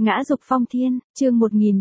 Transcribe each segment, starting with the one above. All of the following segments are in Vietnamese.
Ngã dục phong thiên, chương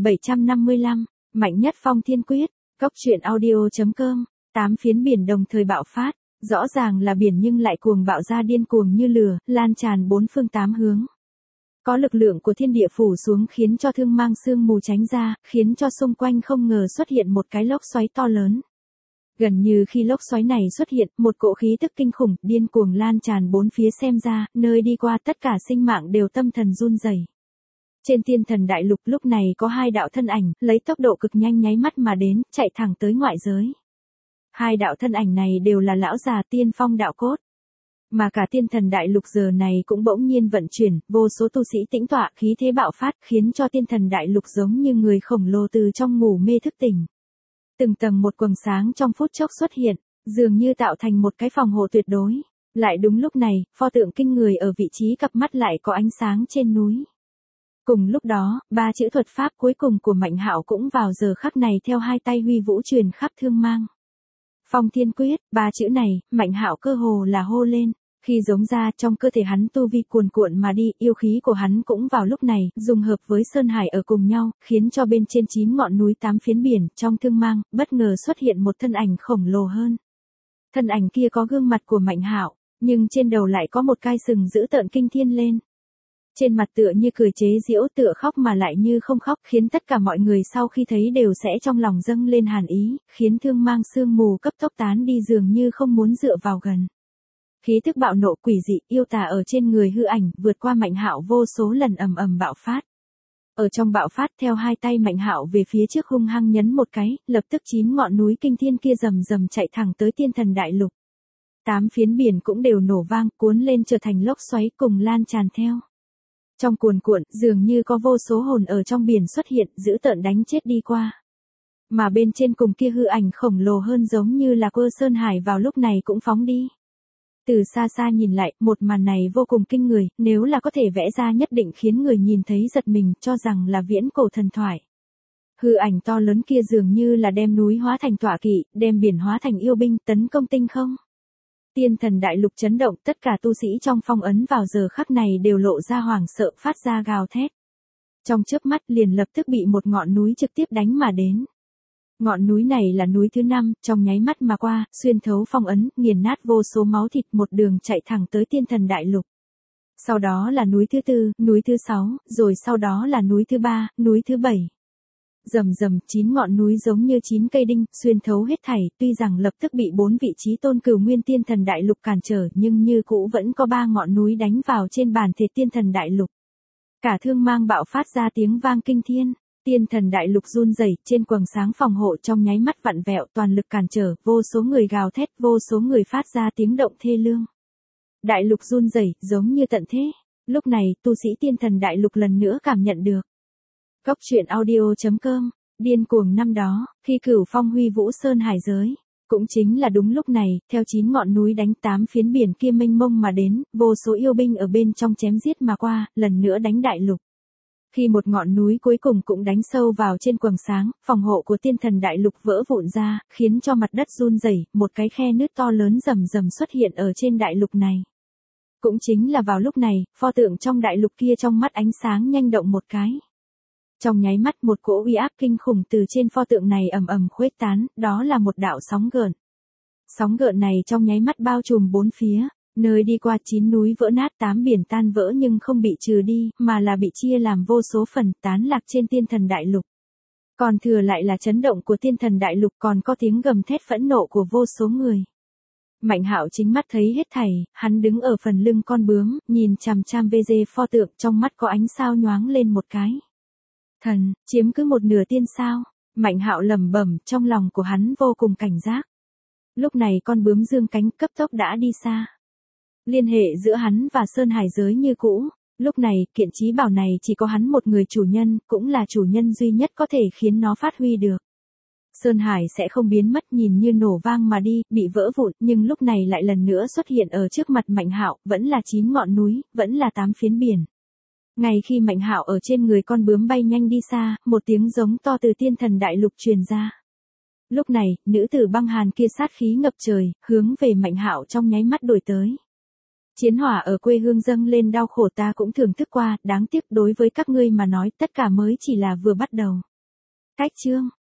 1755, mạnh nhất phong thiên quyết, góc truyện audio.com, 8 phiến biển đồng thời bạo phát, rõ ràng là biển nhưng lại cuồng bạo ra điên cuồng như lửa, lan tràn bốn phương tám hướng. Có lực lượng của thiên địa phủ xuống khiến cho thương mang sương mù tránh ra, khiến cho xung quanh không ngờ xuất hiện một cái lốc xoáy to lớn. Gần như khi lốc xoáy này xuất hiện, một cỗ khí tức kinh khủng, điên cuồng lan tràn bốn phía xem ra, nơi đi qua tất cả sinh mạng đều tâm thần run rẩy. Trên tiên thần đại lục lúc này có hai đạo thân ảnh, lấy tốc độ cực nhanh nháy mắt mà đến, chạy thẳng tới ngoại giới. Hai đạo thân ảnh này đều là lão già tiên phong đạo cốt. Mà cả tiên thần đại lục giờ này cũng bỗng nhiên vận chuyển, vô số tu sĩ tĩnh tọa khí thế bạo phát khiến cho tiên thần đại lục giống như người khổng lồ từ trong ngủ mê thức tỉnh. Từng tầng một quầng sáng trong phút chốc xuất hiện, dường như tạo thành một cái phòng hộ tuyệt đối. Lại đúng lúc này, pho tượng kinh người ở vị trí cặp mắt lại có ánh sáng trên núi. Cùng lúc đó, ba chữ thuật pháp cuối cùng của Mạnh Hạo cũng vào giờ khắc này theo hai tay huy vũ truyền khắp thương mang. Phong thiên quyết, ba chữ này, Mạnh Hạo cơ hồ là hô lên. Khi giống ra trong cơ thể hắn tu vi cuồn cuộn mà đi, yêu khí của hắn cũng vào lúc này, dung hợp với Sơn Hải ở cùng nhau, khiến cho bên trên 9 ngọn núi 8 phiến biển, trong thương mang, bất ngờ xuất hiện một thân ảnh khổng lồ hơn. Thân ảnh kia có gương mặt của Mạnh Hạo, nhưng trên đầu lại có một cái sừng dữ tợn kinh thiên lên. Trên mặt tựa như cười chế giễu, tựa khóc mà lại như không khóc, khiến tất cả mọi người sau khi thấy đều sẽ trong lòng dâng lên hàn ý, khiến thương mang sương mù cấp tốc tán đi dường như không muốn dựa vào gần. Khí thức bạo nộ quỷ dị, yêu tà ở trên người hư ảnh, vượt qua Mạnh Hạo vô số lần ầm ầm bạo phát. Ở trong bạo phát theo hai tay Mạnh Hạo về phía trước hung hăng nhấn một cái, lập tức 9 ngọn núi kinh thiên kia rầm rầm chạy thẳng tới tiên thần đại lục. 8 phiến biển cũng đều nổ vang, cuốn lên trở thành lốc xoáy cùng lan tràn theo. Trong cuồn cuộn, dường như có vô số hồn ở trong biển xuất hiện, dữ tợn đánh chết đi qua. Mà bên trên cùng kia hư ảnh khổng lồ hơn giống như là quơ Sơn Hải vào lúc này cũng phóng đi. Từ xa xa nhìn lại, một màn này vô cùng kinh người, nếu là có thể vẽ ra nhất định khiến người nhìn thấy giật mình, cho rằng là viễn cổ thần thoại. Hư ảnh to lớn kia dường như là đem núi hóa thành tọa kỵ, đem biển hóa thành yêu binh, tấn công tinh không. Tiên thần đại lục chấn động, tất cả tu sĩ trong phong ấn vào giờ khắc này đều lộ ra hoảng sợ, phát ra gào thét. Trong chớp mắt liền lập tức bị một ngọn núi trực tiếp đánh mà đến. Ngọn núi này là núi thứ 5, trong nháy mắt mà qua, xuyên thấu phong ấn, nghiền nát vô số máu thịt, một đường chạy thẳng tới tiên thần đại lục. Sau đó là núi thứ 4, núi thứ 6, rồi sau đó là núi thứ 3, núi thứ 7. Rầm rầm, 9 ngọn núi giống như 9 cây đinh, xuyên thấu hết thảy, tuy rằng lập tức bị 4 vị trí tôn cửu nguyên tiên thần đại lục cản trở, nhưng như cũ vẫn có 3 ngọn núi đánh vào trên bản thể tiên thần đại lục. Cả thương mang bạo phát ra tiếng vang kinh thiên. Tiên thần đại lục run rẩy, trên quầng sáng phòng hộ trong nháy mắt vặn vẹo, toàn lực cản trở, vô số người gào thét, vô số người phát ra tiếng động thê lương. Đại lục run rẩy, giống như tận thế. Lúc này, tu sĩ tiên thần đại lục lần nữa cảm nhận được. Góc truyện audio.com, điên cuồng năm đó, khi Cửu Phong huy vũ Sơn Hải giới. Cũng chính là đúng lúc này, theo 9 ngọn núi đánh 8 phiến biển kia mênh mông mà đến, vô số yêu binh ở bên trong chém giết mà qua, lần nữa đánh đại lục. Khi một ngọn núi cuối cùng cũng đánh sâu vào trên quầng sáng, phòng hộ của tiên thần đại lục vỡ vụn ra, khiến cho mặt đất run rẩy, một cái khe nứt to lớn rầm rầm xuất hiện ở trên đại lục này. Cũng chính là vào lúc này, pho tượng trong đại lục kia trong mắt ánh sáng nhanh động một cái. Trong nháy mắt một cỗ uy áp kinh khủng từ trên pho tượng này ầm ầm khuếch tán, đó là một đạo sóng gợn. Sóng gợn này trong nháy mắt bao trùm bốn phía. Nơi đi qua 9 núi vỡ nát 8 biển tan vỡ nhưng không bị trừ đi, mà là bị chia làm vô số phần tán lạc trên tiên thần đại lục. Còn thừa lại là chấn động của tiên thần đại lục, còn có tiếng gầm thét phẫn nộ của vô số người. Mạnh Hạo chính mắt thấy hết thảy, hắn đứng ở phần lưng con bướm, nhìn chằm chằm VG pho tượng, trong mắt có ánh sao nhoáng lên một cái. Thần, chiếm cứ một nửa tiên sao? Mạnh Hạo lẩm bẩm, trong lòng của hắn vô cùng cảnh giác. Lúc này con bướm dương cánh cấp tốc đã đi xa. Liên hệ giữa hắn và Sơn Hải giới như cũ, lúc này kiện chí bảo này chỉ có hắn một người chủ nhân, cũng là chủ nhân duy nhất có thể khiến nó phát huy được. Sơn Hải sẽ không biến mất, nhìn như nổ vang mà đi, bị vỡ vụn, nhưng lúc này lại lần nữa xuất hiện ở trước mặt Mạnh Hạo, vẫn là 9 ngọn núi, vẫn là 8 phiến biển. Ngay khi Mạnh Hạo ở trên người con bướm bay nhanh đi xa, một tiếng giống to từ tiên thần đại lục truyền ra. Lúc này, nữ tử băng hàn kia sát khí ngập trời, hướng về Mạnh Hạo trong nháy mắt đuổi tới. Chiến hỏa ở quê hương dâng lên đau khổ ta cũng thưởng thức qua, đáng tiếc đối với các ngươi mà nói tất cả mới chỉ là vừa bắt đầu. Cách chương